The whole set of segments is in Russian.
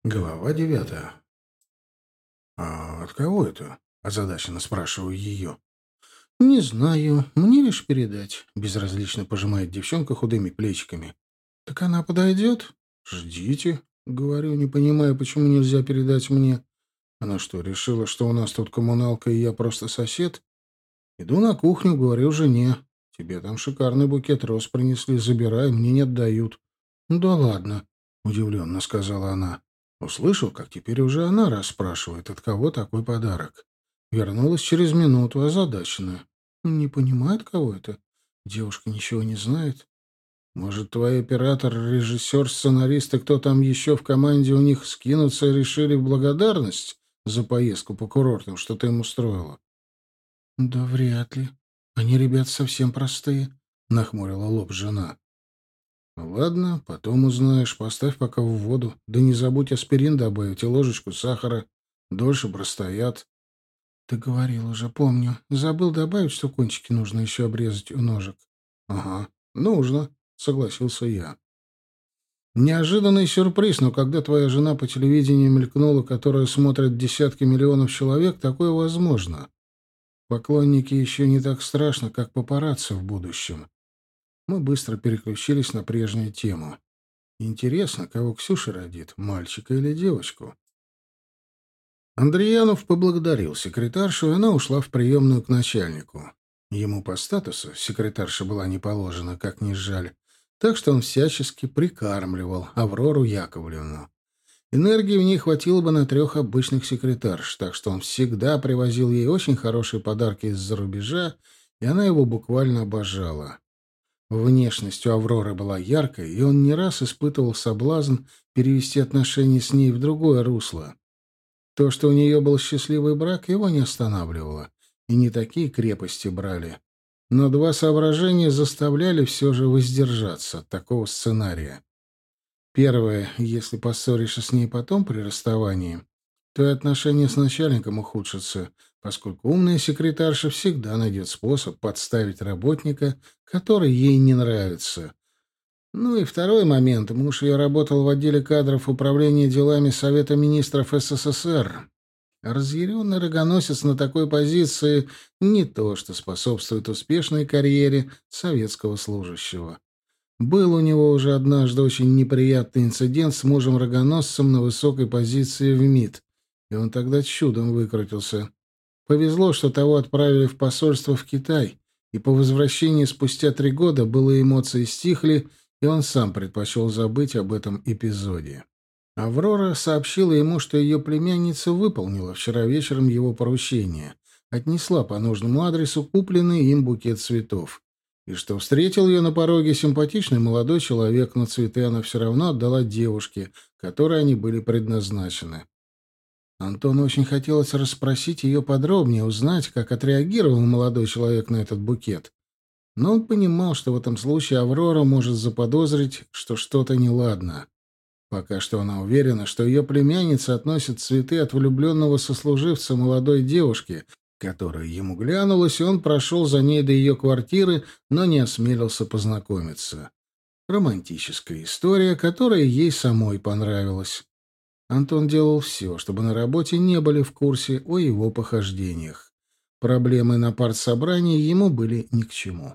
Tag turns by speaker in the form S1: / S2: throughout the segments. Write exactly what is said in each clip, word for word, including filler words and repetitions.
S1: Глава девятая. «А от кого это?» — озадаченно спрашиваю ее. «Не знаю. Мне лишь передать», — безразлично пожимает девчонка худыми плечиками. «Так она подойдет?» «Ждите», — говорю, не понимая, почему нельзя передать мне. Она что, решила, что у нас тут коммуналка, и я просто сосед? Иду на кухню, говорю жене. «Тебе там шикарный букет роз принесли, забирай, мне не отдают». «Ну да ладно», — удивленно сказала она. Услышал, как теперь уже она расспрашивает, от кого такой подарок. Вернулась через минуту, озадаченная. «Не понимает, кого это? Девушка ничего не знает. Может, твой оператор, режиссер, сценарист и кто там еще в команде у них скинуться и решили в благодарность за поездку по курортам, что ты им устроила?» «Да вряд ли. Они, ребят, совсем простые», — нахмурила лоб жена. «Ладно, потом узнаешь. Поставь пока в воду. Да не забудь аспирин добавить и ложечку сахара. Дольше простоят». «Ты говорил уже, помню. Забыл добавить, что кончики нужно еще обрезать у ножек». «Ага, нужно», — согласился я. Неожиданный сюрприз, но когда твоя жена по телевидению мелькнула, которая смотрят десятки миллионов человек, такое возможно. Поклонники еще не так страшно, как папарацци в будущем. Мы быстро переключились на прежнюю тему. Интересно, кого Ксюша родит, мальчика или девочку? Андреянов поблагодарил секретаршу, и она ушла в приемную к начальнику. Ему по статусу секретарша была не положена, как ни жаль, так что он всячески прикармливал Аврору Яковлевну. Энергии в ней хватило бы на трех обычных секретарш, так что он всегда привозил ей очень хорошие подарки из-за рубежа, и она его буквально обожала. Внешность у Авроры была яркой, и он не раз испытывал соблазн перевести отношения с ней в другое русло. То, что у нее был счастливый брак, его не останавливало, и не такие крепости брали. Но два соображения заставляли все же воздержаться от такого сценария. Первое, если поссоришься с ней потом при расставании, то и отношения с начальником ухудшатся, поскольку умная секретарша всегда найдет способ подставить работника, который ей не нравится. Ну и второй момент. Муж ее работал в отделе кадров Управления делами Совета министров СССР. Разъяренный рогоносец на такой позиции не то, что способствует успешной карьере советского служащего. Был у него уже однажды очень неприятный инцидент с мужем-рогоносцем на высокой позиции в МИД, и он тогда чудом выкрутился. Повезло, что того отправили в посольство в Китай, и по возвращении спустя три года былые эмоции стихли, и он сам предпочел забыть об этом эпизоде. Аврора сообщила ему, что ее племянница выполнила вчера вечером его поручение, отнесла по нужному адресу купленный им букет цветов, и что встретил ее на пороге симпатичный молодой человек, но цветы она все равно отдала девушке, которой они были предназначены. Антону очень хотелось расспросить ее подробнее, узнать, как отреагировал молодой человек на этот букет. Но он понимал, что в этом случае Аврора может заподозрить, что что-то неладно. Пока что она уверена, что ее племянница относит цветы от влюбленного сослуживца молодой девушки, которая ему глянулась, и он прошел за ней до ее квартиры, но не осмелился познакомиться. Романтическая история, которая ей самой понравилась. Антон делал все, чтобы на работе не были в курсе о его похождениях. Проблемы на партсобрании ему были ни к чему.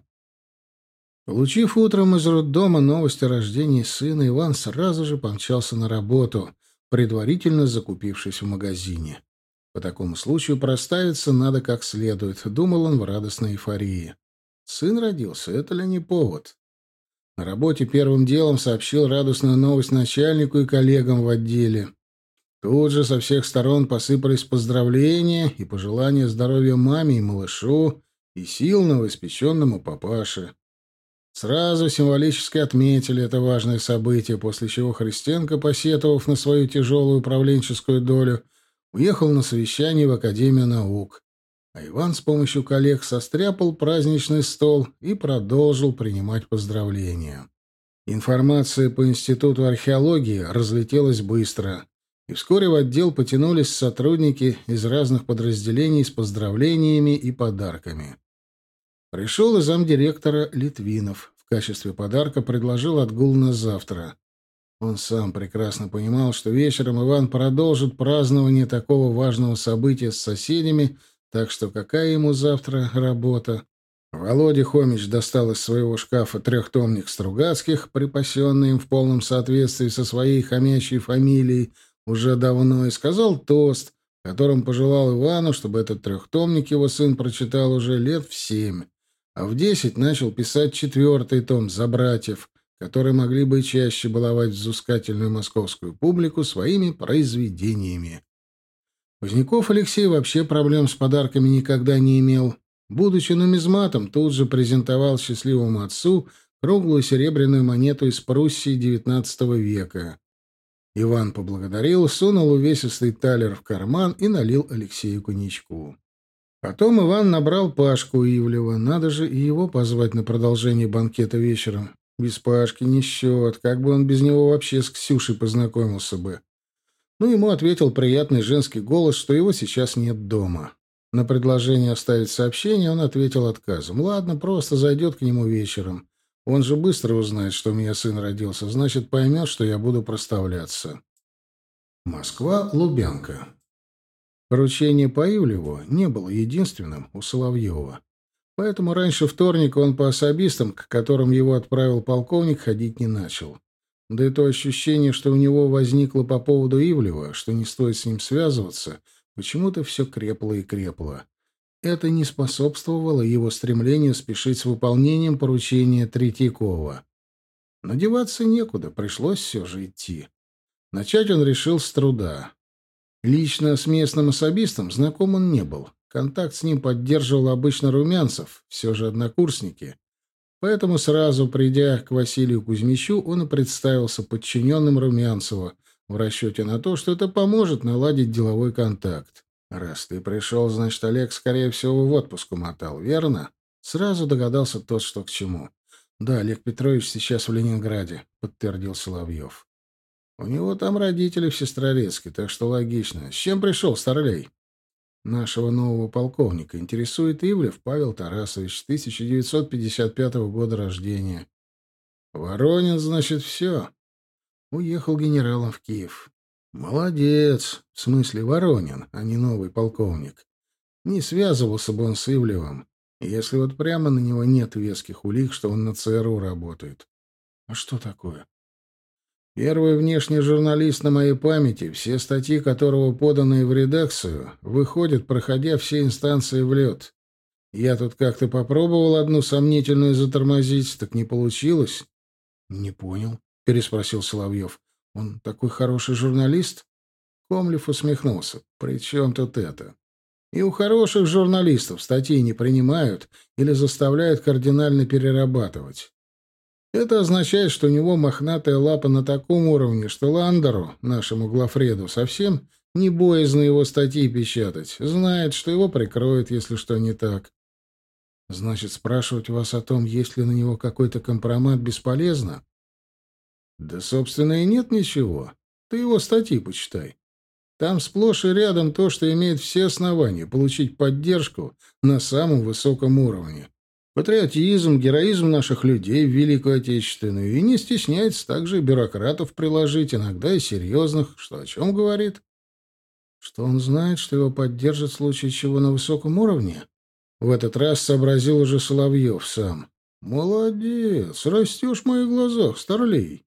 S1: Получив утром из роддома новость о рождении сына, Иван сразу же помчался на работу, предварительно закупившись в магазине. По такому случаю проставиться надо как следует, думал он в радостной эйфории. Сын родился, это ли не повод? На работе первым делом сообщил радостную новость начальнику и коллегам в отделе. Тут же со всех сторон посыпались поздравления и пожелания здоровья маме и малышу, и сил новоиспеченному папаше. Сразу символически отметили это важное событие, после чего Христенко, посетовав на свою тяжелую управленческую долю, уехал на совещание в Академию наук, а Иван с помощью коллег состряпал праздничный стол и продолжил принимать поздравления. Информация по Институту археологии разлетелась быстро, и вскоре в отдел потянулись сотрудники из разных подразделений с поздравлениями и подарками. Пришел и замдиректора Литвинов. В качестве подарка предложил отгул на завтра. Он сам прекрасно понимал, что вечером Иван продолжит празднование такого важного события с соседями, так что какая ему завтра работа? Володя Хомич достал из своего шкафа трехтомник Стругацких, припасенный им в полном соответствии со своей хомячьей фамилией уже давно, и сказал тост, которым пожелал Ивану, чтобы этот трехтомник его сын прочитал уже лет в семь, а в десять начал писать четвертый том «За братьев», которые могли бы чаще баловать взыскательную московскую публику своими произведениями. Поздняков Алексей вообще проблем с подарками никогда не имел. Будучи нумизматом, тут же презентовал счастливому отцу круглую серебряную монету из Пруссии девятнадцатого века. Иван поблагодарил, сунул увесистый талер в карман и налил Алексею коньячку. Потом Иван набрал Пашку Ивлева. Надо же и его позвать на продолжение банкета вечером. Без Пашки не счет. Как бы он без него вообще с Ксюшей познакомился бы? Ну, ему ответил приятный женский голос, что его сейчас нет дома. На предложение оставить сообщение он ответил отказом. Ладно, просто зайдет к нему вечером. Он же быстро узнает, что у меня сын родился, значит, поймет, что я буду проставляться. Москва, Лубянка. Поручение по Ивлеву не было единственным у Соловьева. Поэтому раньше вторника он по особистам, к которым его отправил полковник, ходить не начал. Да и то ощущение, что у него возникло по поводу Ивлева, что не стоит с ним связываться, почему-то все крепло и крепло. Это не способствовало его стремлению спешить с выполнением поручения Третьякова. Но деваться некуда, пришлось все же идти. Начать он решил с труда. Лично с местным особистом знаком он не был. Контакт с ним поддерживал обычно Румянцев, все же однокурсники. Поэтому сразу, придя к Василию Кузьмичу, он и представился подчиненным Румянцева в расчете на то, что это поможет наладить деловой контакт. «Раз ты пришел, значит, Олег, скорее всего, в отпуск умотал, верно?» Сразу догадался тот, что к чему. «Да, Олег Петрович сейчас в Ленинграде», — подтвердил Соловьев. «У него там родители в Сестрорецке, так что логично. С чем пришел, старлей?» «Нашего нового полковника интересует Ивлев Павел Тарасович, тысяча девятьсот пятьдесят пятого года рождения». «Воронин, значит, все?» «Уехал генералом в Киев». «Молодец. В смысле Воронин, а не новый полковник. Не связывался бы он с Ивлевым, если вот прямо на него нет веских улик, что он на ЦРУ работает». «А что такое?» «Первый внешний журналист на моей памяти, все статьи которого, поданные в редакцию, выходят, проходя все инстанции в лед. Я тут как-то попробовал одну сомнительную затормозить, так не получилось». «Не понял», — переспросил Соловьев. «Он такой хороший журналист?» Комлев усмехнулся. «При чем тут это? И у хороших журналистов статьи не принимают или заставляют кардинально перерабатывать. Это означает, что у него мохнатая лапа на таком уровне, что Ландеру, нашему главреду, совсем не боязно его статьи печатать. Знает, что его прикроют, если что не так. Значит, спрашивать вас о том, есть ли на него какой-то компромат, бесполезно?» «Да, собственно, и нет ничего. Ты его статьи почитай. Там сплошь и рядом то, что имеет все основания получить поддержку на самом высоком уровне. Патриотизм, героизм наших людей в Великую Отечественную, и не стесняется также и бюрократов приложить, иногда и серьезных, что о чем говорит. Что он знает, что его поддержат в случае чего на высоком уровне?» В этот раз сообразил уже Соловьев сам. «Молодец, растешь в моих глазах, старлей».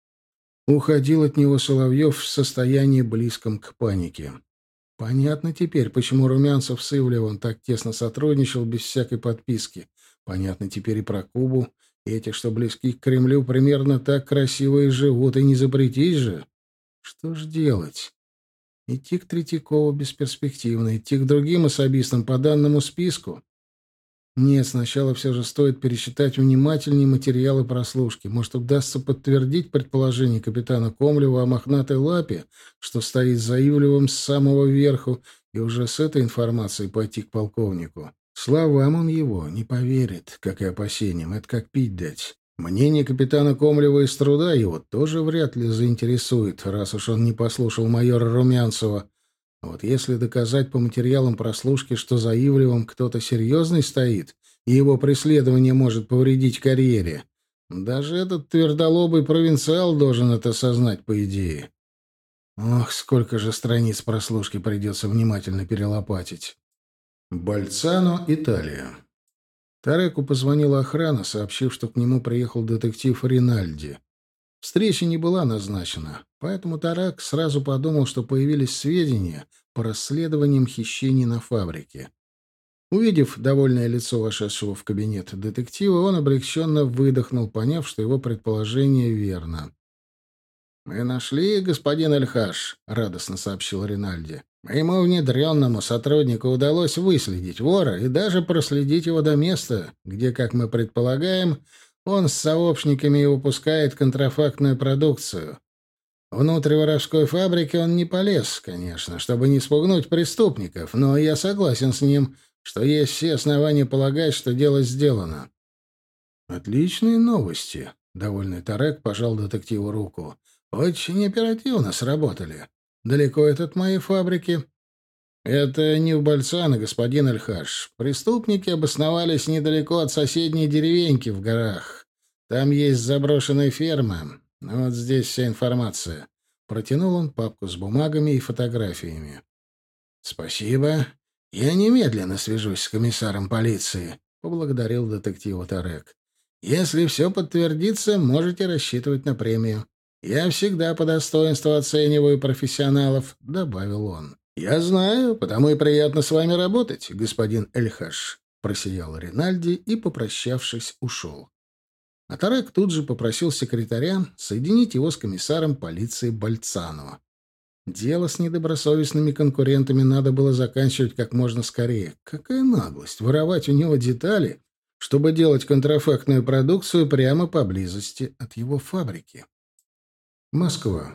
S1: Уходил от него Соловьев в состоянии близком к панике. Понятно теперь, почему Румянцев с Ивлевым так тесно сотрудничал без всякой подписки. Понятно теперь и про Кубу. Эти, что близки к Кремлю, примерно так красиво и живут, и не запретить же. Что ж делать? Идти к Третьякову бесперспективно, идти к другим особистам по данному списку? Нет, сначала все же стоит пересчитать внимательнее материалы прослушки. Может, удастся подтвердить предположение капитана Комлева о мохнатой лапе, что стоит за Ивлевым с самого верху, и уже с этой информацией пойти к полковнику. Словам он его не поверит, как и опасениям. Это как пить дать. Мнение капитана Комлева из труда его тоже вряд ли заинтересует, раз уж он не послушал майора Румянцева. Вот если доказать по материалам прослушки, что за Ивлевым кто-то серьезный стоит, и его преследование может повредить карьере, Даже этот твердолобый провинциал должен это осознать, по идее. Ох, сколько же страниц прослушки придется внимательно перелопатить. Больцано, Италия. Тареку позвонила охрана, сообщив, что к нему приехал детектив Ринальди. Встреча не была назначена, поэтому Тарек сразу подумал, что появились сведения по расследованиям хищений на фабрике. Увидев довольное лицо вошедшего в кабинет детектива, он облегченно выдохнул, поняв, что его предположение верно. «Мы нашли, господин Эльхаш», — радостно сообщил Ринальди. «Моему внедренному сотруднику удалось выследить вора и даже проследить его до места, где, как мы предполагаем, он с сообщниками выпускает контрафактную продукцию. Внутрь воровской фабрики он не полез, конечно, чтобы не спугнуть преступников, но я согласен с ним, что есть все основания полагать, что дело сделано». «Отличные новости», — довольный Тарек пожал детективу руку. «Очень оперативно сработали. Далеко это от моей фабрики?» «Это не в Больцано, господин Эльхаш. Преступники обосновались недалеко от соседней деревеньки в горах. Там есть заброшенная ферма. Вот здесь вся информация». Протянул он папку с бумагами и фотографиями. «Спасибо. Я немедленно свяжусь с комиссаром полиции», — поблагодарил детектива Тарек. «Если все подтвердится, можете рассчитывать на премию. Я всегда по достоинству оцениваю профессионалов», — добавил он. «Я знаю, потому и приятно с вами работать, господин Эльхаш», — просиял Ринальди и, попрощавшись, ушел. А Тарек тут же попросил секретаря соединить его с комиссаром полиции Больцано. Дело с недобросовестными конкурентами надо было заканчивать как можно скорее. Какая наглость воровать у него детали, чтобы делать контрафактную продукцию прямо поблизости от его фабрики. Москва.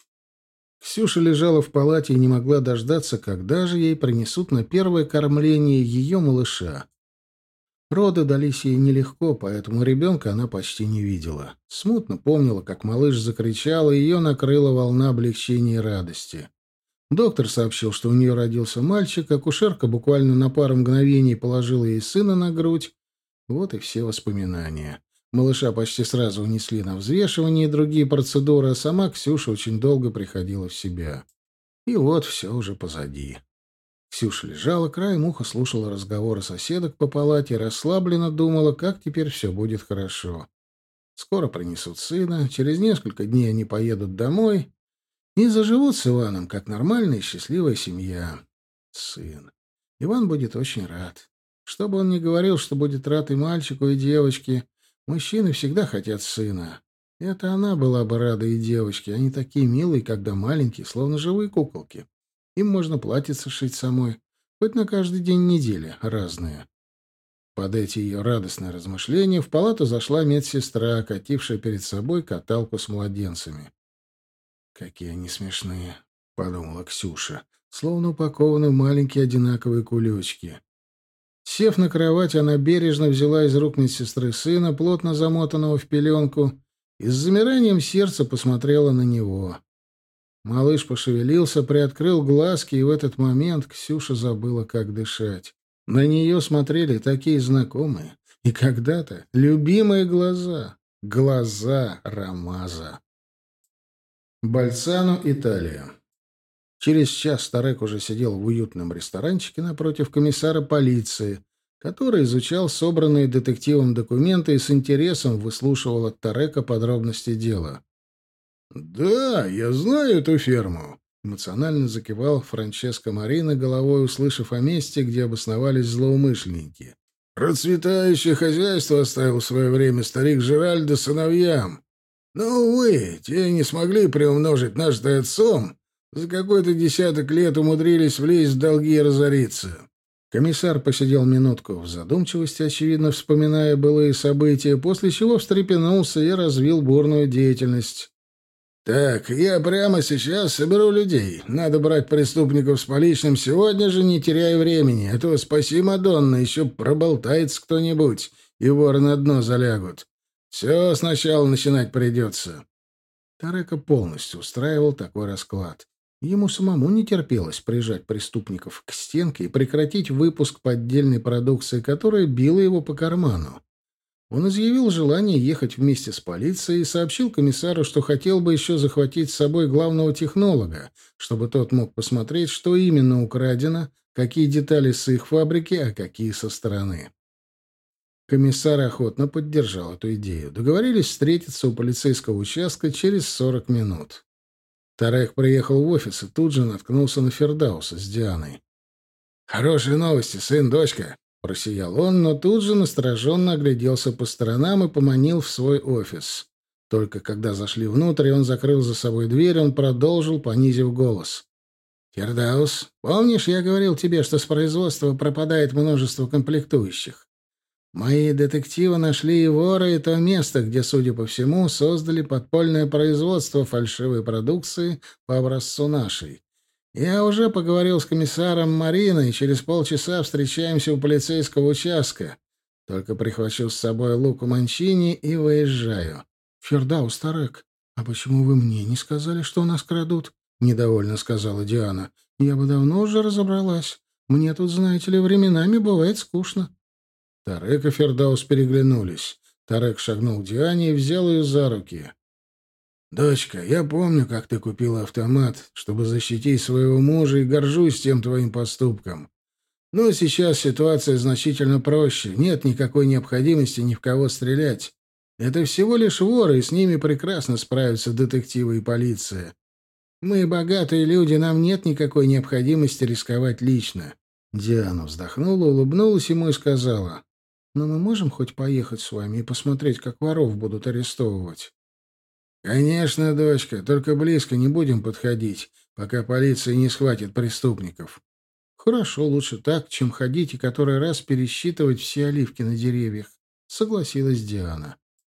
S1: Ксюша лежала в палате и не могла дождаться, когда же ей принесут на первое кормление ее малыша. Роды дались ей нелегко, поэтому ребенка она почти не видела. Смутно помнила, как малыш закричал, и ее накрыла волна облегчения и радости. Доктор сообщил, что у нее родился мальчик, акушерка буквально на пару мгновений положила ей сына на грудь. Вот и все воспоминания. Малыша почти сразу унесли на взвешивание и другие процедуры, а сама Ксюша очень долго приходила в себя. И вот все уже позади. Ксюша лежала, краем уха слушала разговоры соседок по палате и расслабленно думала, как теперь все будет хорошо. Скоро принесут сына, через несколько дней они поедут домой и заживут с Иваном, как нормальная и счастливая семья. Сын. Иван будет очень рад. Что бы он ни говорил, что будет рад и мальчику, и девочке, мужчины всегда хотят сына. Это она была бы рада и девочке. Они такие милые, когда маленькие, словно живые куколки. Им можно платьице шить самой, хоть на каждый день недели, разные. Под эти ее радостные размышления в палату зашла медсестра, катившая перед собой каталку с младенцами. «Какие они смешные», — подумала Ксюша, словно упакованы в маленькие одинаковые кулечки. Сев на кровать, она бережно взяла из рук медсестры сына, плотно замотанного в пеленку, и с замиранием сердца посмотрела на него. Малыш пошевелился, приоткрыл глазки, и в этот момент Ксюша забыла, как дышать. На нее смотрели такие знакомые и когда-то любимые глаза. Глаза Рамаза. Больцано, Италия. Через час Тарек уже сидел в уютном ресторанчике напротив комиссара полиции, который изучал собранные детективом документы и с интересом выслушивал от Тарека подробности дела. «Да, я знаю эту ферму», — эмоционально закивал Франческо Марина, головой услышав о месте, где обосновались злоумышленники. «Процветающее хозяйство оставил в свое время старик Жеральдо сыновьям. Но, увы, те не смогли приумножить нажитое отцом, за какой-то десяток лет умудрились влезть в долги и разориться». Комиссар посидел минутку в задумчивости, очевидно вспоминая былые события, после чего встрепенулся и развил бурную деятельность. «Так, я прямо сейчас соберу людей. Надо брать преступников с поличным сегодня же, не теряя времени, а то, спаси Мадонна, еще проболтается кто-нибудь, и воры на дно залягут. Все сначала начинать придется». Тарека полностью устраивал такой расклад. Ему самому не терпелось прижать преступников к стенке и прекратить выпуск поддельной продукции, которая била его по карману. Он изъявил желание ехать вместе с полицией и сообщил комиссару, что хотел бы еще захватить с собой главного технолога, чтобы тот мог посмотреть, что именно украдено, какие детали с их фабрики, а какие со стороны. Комиссар охотно поддержал эту идею. Договорились встретиться у полицейского участка через сорок минут. Тарек приехал в офис и тут же наткнулся на Фердауса с Дианой. «Хорошие новости, сын, дочка!» — просиял он, но тут же настороженно огляделся по сторонам и поманил в свой офис. Только когда зашли внутрь, и он закрыл за собой дверь, он продолжил, понизив голос. «Фердаус, помнишь, я говорил тебе, что с производства пропадает множество комплектующих? Мои детективы нашли и вора, и то место, где, судя по всему, создали подпольное производство фальшивой продукции по образцу нашей. Я уже поговорил с комиссаром Мариной, и через полчаса встречаемся у полицейского участка. Только прихвачу с собой Луку Манчини и выезжаю». «Фердаус, Тарек, а почему вы мне не сказали, что нас крадут?» — недовольно сказала Диана. «Я бы давно уже разобралась. Мне тут, знаете ли, временами бывает скучно». Тарек и Фердаус переглянулись. Тарек шагнул к Диане и взял ее за руки. «Дочка, я помню, как ты купила автомат, чтобы защитить своего мужа, и горжусь тем твоим поступком. Но сейчас ситуация значительно проще. Нет никакой необходимости ни в кого стрелять. Это всего лишь воры, и с ними прекрасно справятся детективы и полиция. Мы богатые люди, нам нет никакой необходимости рисковать лично». Диана вздохнула, улыбнулась ему и сказала: «Но мы можем хоть поехать с вами и посмотреть, как воров будут арестовывать?» «Конечно, дочка, только близко не будем подходить, пока полиция не схватит преступников». «Хорошо, лучше так, чем ходить и который раз пересчитывать все оливки на деревьях», — согласилась Диана.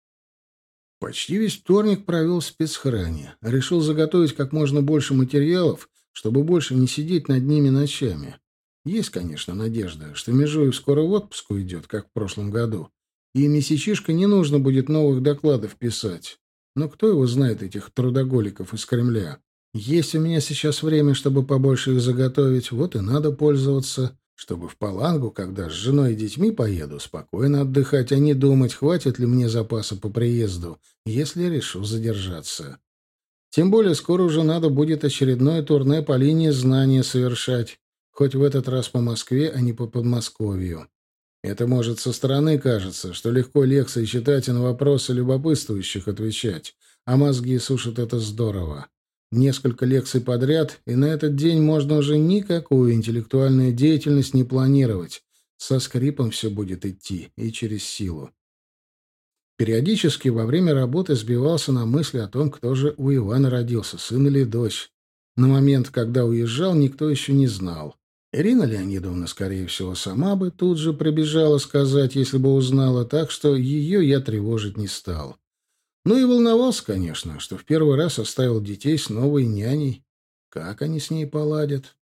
S1: Почти весь вторник провел в спецхране. Решил заготовить как можно больше материалов, чтобы больше не сидеть над ними ночами. Есть, конечно, надежда, что Межуев скоро в отпуск уйдет, как в прошлом году, и месячишко не нужно будет новых докладов писать. Но кто его знает, этих трудоголиков из Кремля? Есть у меня сейчас время, чтобы побольше их заготовить, вот и надо пользоваться, чтобы в Палангу, когда с женой и детьми поеду, спокойно отдыхать, а не думать, хватит ли мне запаса по приезду, если решу задержаться. Тем более скоро уже надо будет очередное турне по линии знания совершать, хоть в этот раз по Москве, а не по Подмосковью. Это, может, со стороны кажется, что легко лекции читать и на вопросы любопытствующих отвечать, а мозги сушат это здорово. Несколько лекций подряд, и на этот день можно уже никакую интеллектуальную деятельность не планировать. Со скрипом все будет идти и через силу. Периодически во время работы сбивался на мысли о том, кто же у Ивана родился, сын или дочь. На момент, когда уезжал, никто еще не знал. Ирина Леонидовна, скорее всего, сама бы тут же прибежала сказать, если бы узнала, так что ее я тревожить не стал. Ну и волновался, конечно, что в первый раз оставил детей с новой няней. Как они с ней поладят?